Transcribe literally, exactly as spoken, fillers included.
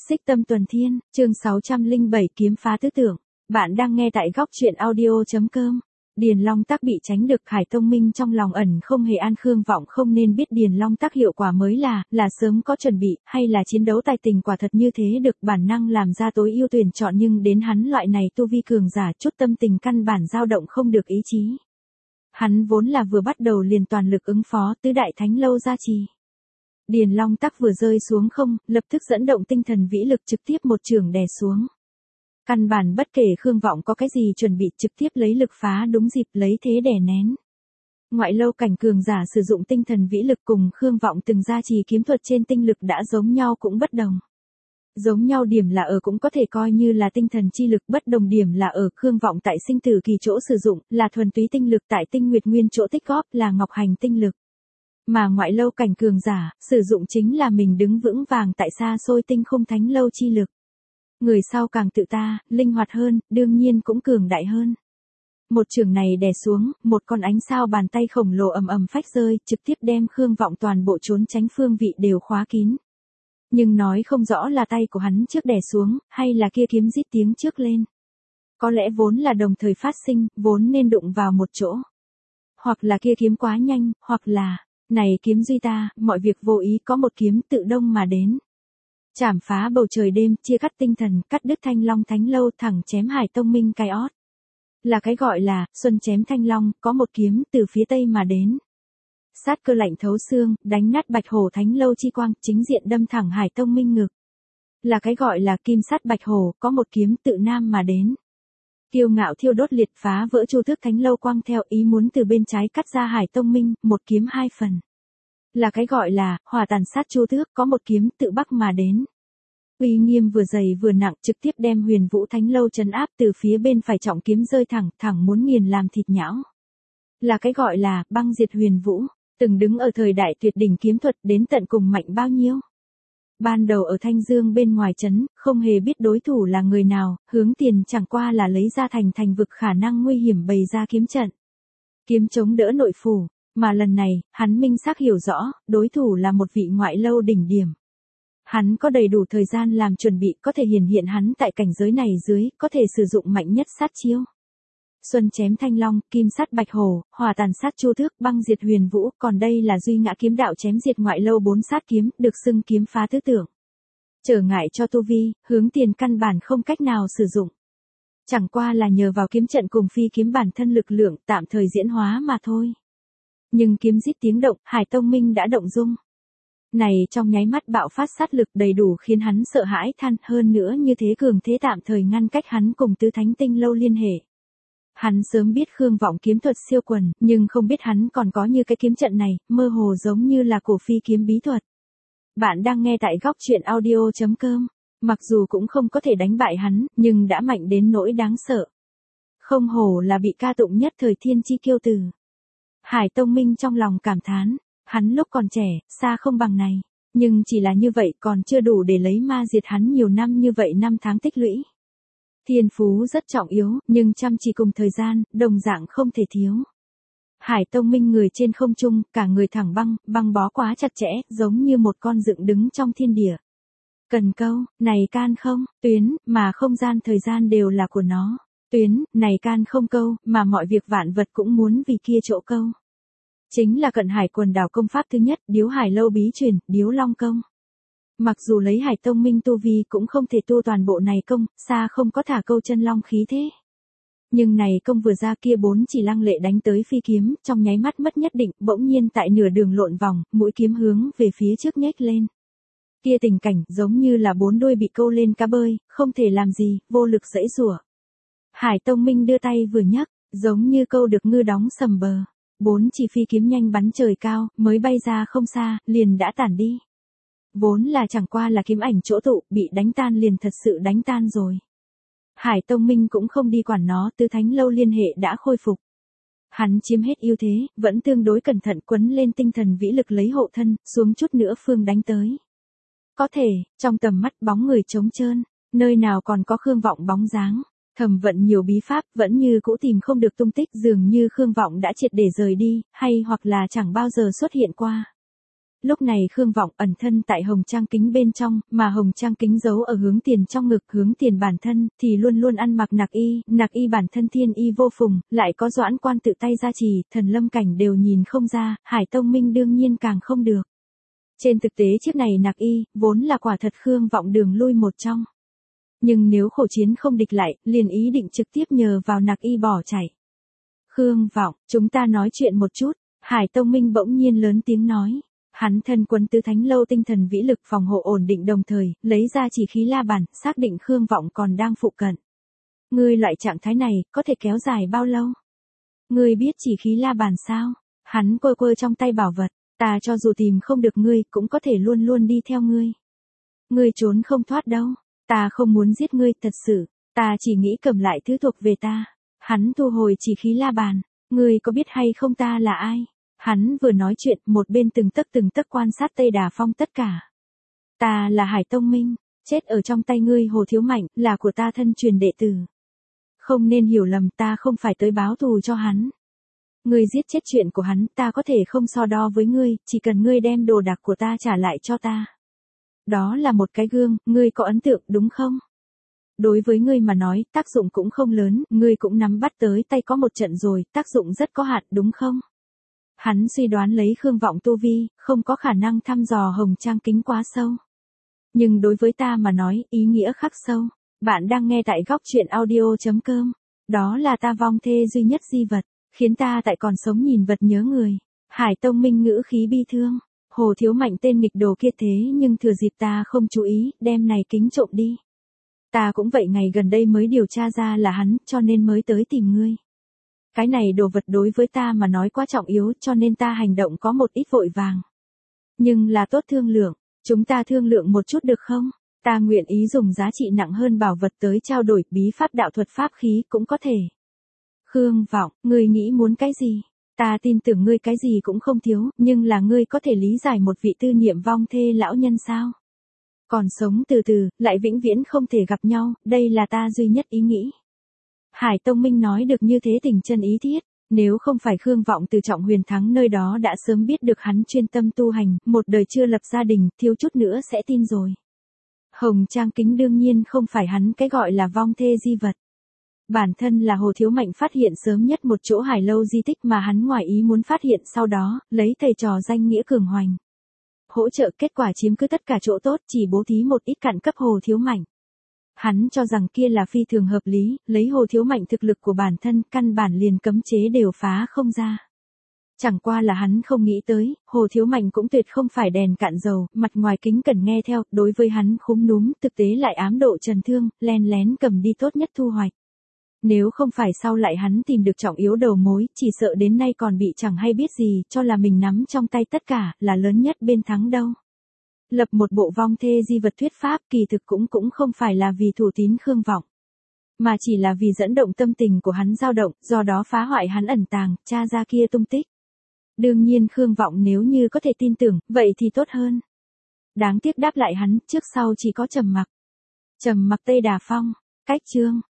Xích Tâm Tuần Thiên, chương sáu trăm lẻ bảy kiếm phá tứ tưởng. Bạn đang nghe tại góc truyện audio.com. Điền Long Tắc bị tránh được, Hải Tông Minh trong lòng ẩn không hề an. Khương Vọng không nên biết Điền Long Tắc hiệu quả mới là, là sớm có chuẩn bị, hay là chiến đấu tài tình quả thật như thế được bản năng làm ra tối ưu tuyển chọn, nhưng đến hắn loại này tu vi cường giả chút tâm tình căn bản dao động không được ý chí. Hắn vốn là vừa bắt đầu liền toàn lực ứng phó tứ đại thánh lâu gia trì. Điền Long Tắc vừa rơi xuống không, lập tức dẫn động tinh thần vĩ lực trực tiếp một chưởng đè xuống. Căn bản bất kể Khương Vọng có cái gì chuẩn bị, trực tiếp lấy lực phá đúng dịp, lấy thế đè nén. Ngoại lâu cảnh cường giả sử dụng tinh thần vĩ lực cùng Khương Vọng từng gia trì kiếm thuật trên tinh lực đã giống nhau cũng bất đồng. Giống nhau điểm là ở cũng có thể coi như là tinh thần chi lực, bất đồng điểm là ở Khương Vọng tại sinh tử kỳ chỗ sử dụng là thuần túy tinh lực, tại tinh nguyệt nguyên chỗ tích góp là ngọc hành tinh lực. Mà ngoại lâu cảnh cường giả, sử dụng chính là mình đứng vững vàng tại xa xôi tinh không thánh lâu chi lực. Người sau càng tự ta, linh hoạt hơn, đương nhiên cũng cường đại hơn. Một trường này đè xuống, một con ánh sao bàn tay khổng lồ ầm ầm phách rơi, trực tiếp đem Khương Vọng toàn bộ trốn tránh phương vị đều khóa kín. Nhưng nói không rõ là tay của hắn trước đè xuống, hay là kia kiếm rít tiếng trước lên. Có lẽ vốn là đồng thời phát sinh, vốn nên đụng vào một chỗ. Hoặc là kia kiếm quá nhanh, hoặc là, này kiếm duy ta, mọi việc vô ý có một kiếm tự đông mà đến. Chảm phá bầu trời đêm, chia cắt tinh thần, cắt đứt Thanh Long Thánh Lâu, thẳng chém Hải Tông Minh cái ót. Là cái gọi là, xuân chém Thanh Long, có một kiếm từ phía tây mà đến. Sát cơ lạnh thấu xương, đánh nát Bạch Hổ Thánh Lâu chi quang, chính diện đâm thẳng Hải Tông Minh ngực. Là cái gọi là kim sát Bạch Hổ, có một kiếm tự nam mà đến. Kiêu ngạo thiêu đốt liệt phá vỡ Chu Tước Thánh Lâu quang, theo ý muốn từ bên trái cắt ra Hải Tông Minh, một kiếm hai phần. Là cái gọi là, hỏa tàn sát Chu Tước, có một kiếm tự bắc mà đến. Uy nghiêm vừa dày vừa nặng, trực tiếp đem Huyền Vũ Thánh Lâu trấn áp, từ phía bên phải trọng kiếm rơi thẳng, thẳng muốn nghiền làm thịt nhão. Là cái gọi là, băng diệt Huyền Vũ, từng đứng ở thời đại tuyệt đỉnh kiếm thuật, đến tận cùng mạnh bao nhiêu. Ban đầu ở Thanh Dương bên ngoài trấn, không hề biết đối thủ là người nào, hướng tiền chẳng qua là lấy ra thành thành vực khả năng nguy hiểm bày ra kiếm trận. Kiếm chống đỡ nội phủ, mà lần này, hắn minh xác hiểu rõ, đối thủ là một vị ngoại lâu đỉnh điểm. Hắn có đầy đủ thời gian làm chuẩn bị, có thể hiển hiện hắn tại cảnh giới này dưới, có thể sử dụng mạnh nhất sát chiêu. Xuân chém Thanh Long, kim sát Bạch Hổ, hỏa tàn sát Chu Tước, băng diệt Huyền Vũ, còn đây là duy ngã kiếm đạo chém diệt ngoại lâu bốn sát kiếm, được xưng kiếm phá tứ tưởng. Trở ngại cho tu vi, hướng tiền căn bản không cách nào sử dụng. Chẳng qua là nhờ vào kiếm trận cùng phi kiếm bản thân lực lượng tạm thời diễn hóa mà thôi. Nhưng kiếm rít tiếng động, Hải Tông Minh đã động dung. Này trong nháy mắt bạo phát sát lực đầy đủ khiến hắn sợ hãi than, hơn nữa như thế cường thế tạm thời ngăn cách hắn cùng tứ thánh tinh lâu liên hệ. Hắn sớm biết Khương Vọng kiếm thuật siêu quần, nhưng không biết hắn còn có như cái kiếm trận này, mơ hồ giống như là cổ phi kiếm bí thuật. Bạn đang nghe tại góc truyện audio.com. Mặc dù cũng không có thể đánh bại hắn, nhưng đã mạnh đến nỗi đáng sợ. Không hổ là bị ca tụng nhất thời thiên chi kiêu tử. Hải Tông Minh trong lòng cảm thán, hắn lúc còn trẻ, xa không bằng này. Nhưng chỉ là như vậy còn chưa đủ để lấy ma diệt hắn nhiều năm như vậy, năm tháng tích lũy. Thiên phú rất trọng yếu, nhưng chăm chỉ cùng thời gian, đồng dạng không thể thiếu. Hải Tông Minh người trên không trung, cả người thẳng băng, băng bó quá chặt chẽ, giống như một con dựng đứng trong thiên địa. Cần câu, này can không, tuyến, mà không gian thời gian đều là của nó. Tuyến, này can không câu, mà mọi việc vạn vật cũng muốn vì kia chỗ câu. Chính là Cận Hải quần đảo công pháp thứ nhất, Điếu Hải Lâu bí truyền, Điếu Long công. Mặc dù lấy Hải Tông Minh tu vi cũng không thể tu toàn bộ này công, xa không có thả câu chân long khí thế. Nhưng này công vừa ra, kia bốn chỉ lăng lệ đánh tới phi kiếm, trong nháy mắt mất nhất định, bỗng nhiên tại nửa đường lộn vòng, mũi kiếm hướng về phía trước nhếch lên. Kia tình cảnh giống như là bốn đuôi bị câu lên cá bơi, không thể làm gì, vô lực giãy giụa. Hải Tông Minh đưa tay vừa nhấc, giống như câu được ngư đóng sầm bờ. Bốn chỉ phi kiếm nhanh bắn trời cao, mới bay ra không xa, liền đã tản đi. Vốn là chẳng qua là kiếm ảnh chỗ tụ, bị đánh tan liền thật sự đánh tan rồi. Hải Tông Minh cũng không đi quản nó, tứ thánh lâu liên hệ đã khôi phục. Hắn chiếm hết ưu thế, vẫn tương đối cẩn thận quấn lên tinh thần vĩ lực lấy hộ thân, xuống chút nữa phương đánh tới. Có thể, trong tầm mắt bóng người trống trơn, nơi nào còn có Khương Vọng bóng dáng. Thẩm vận nhiều bí pháp, vẫn như cũ tìm không được tung tích, dường như Khương Vọng đã triệt để rời đi, hay hoặc là chẳng bao giờ xuất hiện qua. Lúc này Khương Vọng ẩn thân tại hồng trang kính bên trong, mà hồng trang kính giấu ở hướng tiền trong ngực, hướng tiền bản thân, thì luôn luôn ăn mặc nặc y, nặc y bản thân thiên y vô phùng, lại có Doãn Quan tự tay gia trì, thần lâm cảnh đều nhìn không ra, Hải Tông Minh đương nhiên càng không được. Trên thực tế chiếc này nặc y, vốn là quả thật Khương Vọng đường lui một trong. Nhưng nếu khổ chiến không địch lại, liền ý định trực tiếp nhờ vào nặc y bỏ chạy. Khương Vọng, chúng ta nói chuyện một chút, Hải Tông Minh bỗng nhiên lớn tiếng nói. Hắn thân quân tứ thánh lâu tinh thần vĩ lực phòng hộ ổn định đồng thời, lấy ra chỉ khí la bàn, xác định Khương Vọng còn đang phụ cận. Ngươi loại trạng thái này, có thể kéo dài bao lâu? Ngươi biết chỉ khí la bàn sao? Hắn quơ quơ trong tay bảo vật, ta cho dù tìm không được ngươi, cũng có thể luôn luôn đi theo ngươi. Ngươi trốn không thoát đâu, ta không muốn giết ngươi thật sự, ta chỉ nghĩ cầm lại thứ thuộc về ta. Hắn thu hồi chỉ khí la bàn, ngươi có biết hay không ta là ai? Hắn vừa nói chuyện, một bên từng tấc từng tấc quan sát Tây Đà Phong tất cả. Ta là Hải Tông Minh, chết ở trong tay ngươi Hồ Thiếu Mạnh, là của ta thân truyền đệ tử. Không nên hiểu lầm, ta không phải tới báo thù cho hắn. Ngươi giết chết chuyện của hắn, ta có thể không so đo với ngươi, chỉ cần ngươi đem đồ đạc của ta trả lại cho ta. Đó là một cái gương, ngươi có ấn tượng đúng không? Đối với ngươi mà nói, tác dụng cũng không lớn, ngươi cũng nắm bắt tới tay có một trận rồi, tác dụng rất có hạn đúng không? Hắn suy đoán lấy Khương Vọng tu vi, không có khả năng thăm dò hồng trang kính quá sâu. Nhưng đối với ta mà nói, ý nghĩa khắc sâu. Bạn đang nghe tại góc truyện audio chấm com. Đó là ta vong thê duy nhất di vật, khiến ta tại còn sống nhìn vật nhớ người. Hải Tông Minh ngữ khí bi thương. Hồ Thiếu Mạnh tên nghịch đồ kia thế nhưng thừa dịp ta không chú ý, đem này kính trộm đi. Ta cũng vậy, ngày gần đây mới điều tra ra là hắn, cho nên mới tới tìm ngươi. Cái này đồ vật đối với ta mà nói quá trọng yếu, cho nên ta hành động có một ít vội vàng. Nhưng là tốt thương lượng, chúng ta thương lượng một chút được không? Ta nguyện ý dùng giá trị nặng hơn bảo vật tới trao đổi bí pháp đạo thuật pháp khí cũng có thể. Khương Vọng, ngươi nghĩ muốn cái gì? Ta tin tưởng ngươi cái gì cũng không thiếu, nhưng là ngươi có thể lý giải một vị tư niệm vong thê lão nhân sao? Còn sống từ từ, lại vĩnh viễn không thể gặp nhau, đây là ta duy nhất ý nghĩ. Hải Tông Minh nói được như thế tình chân ý thiết, nếu không phải Khương Vọng từ Trọng Huyền Thắng nơi đó đã sớm biết được hắn chuyên tâm tu hành, một đời chưa lập gia đình, thiếu chút nữa sẽ tin rồi. Hồng trang kính đương nhiên không phải hắn cái gọi là vong thê di vật. Bản thân là Hồ Thiếu Mạnh phát hiện sớm nhất một chỗ Hải Lâu di tích mà hắn ngoài ý muốn phát hiện, sau đó, lấy thầy trò danh nghĩa cường hoành. Hỗ trợ, kết quả chiếm cứ tất cả chỗ tốt, chỉ bố thí một ít cặn cấp Hồ Thiếu Mạnh. Hắn cho rằng kia là phi thường hợp lý, lấy Hồ Thiếu Mạnh thực lực của bản thân, căn bản liền cấm chế đều phá không ra. Chẳng qua là hắn không nghĩ tới, Hồ Thiếu Mạnh cũng tuyệt không phải đèn cạn dầu, mặt ngoài kính cẩn nghe theo, đối với hắn khúm núm, thực tế lại ám độ trần thương, len lén cầm đi tốt nhất thu hoạch. Nếu không phải sau lại hắn tìm được trọng yếu đầu mối, chỉ sợ đến nay còn bị chẳng hay biết gì, cho là mình nắm trong tay tất cả, là lớn nhất bên thắng đâu. Lập một bộ vong thê di vật thuyết pháp kỳ thực cũng cũng không phải là vì thủ tín Khương Vọng, mà chỉ là vì dẫn động tâm tình của hắn dao động, do đó phá hoại hắn ẩn tàng, tra ra kia tung tích. Đương nhiên Khương Vọng nếu như có thể tin tưởng, vậy thì tốt hơn. Đáng tiếc đáp lại hắn, trước sau chỉ có trầm mặc. Trầm mặc Tây Đà Phong, cách chương.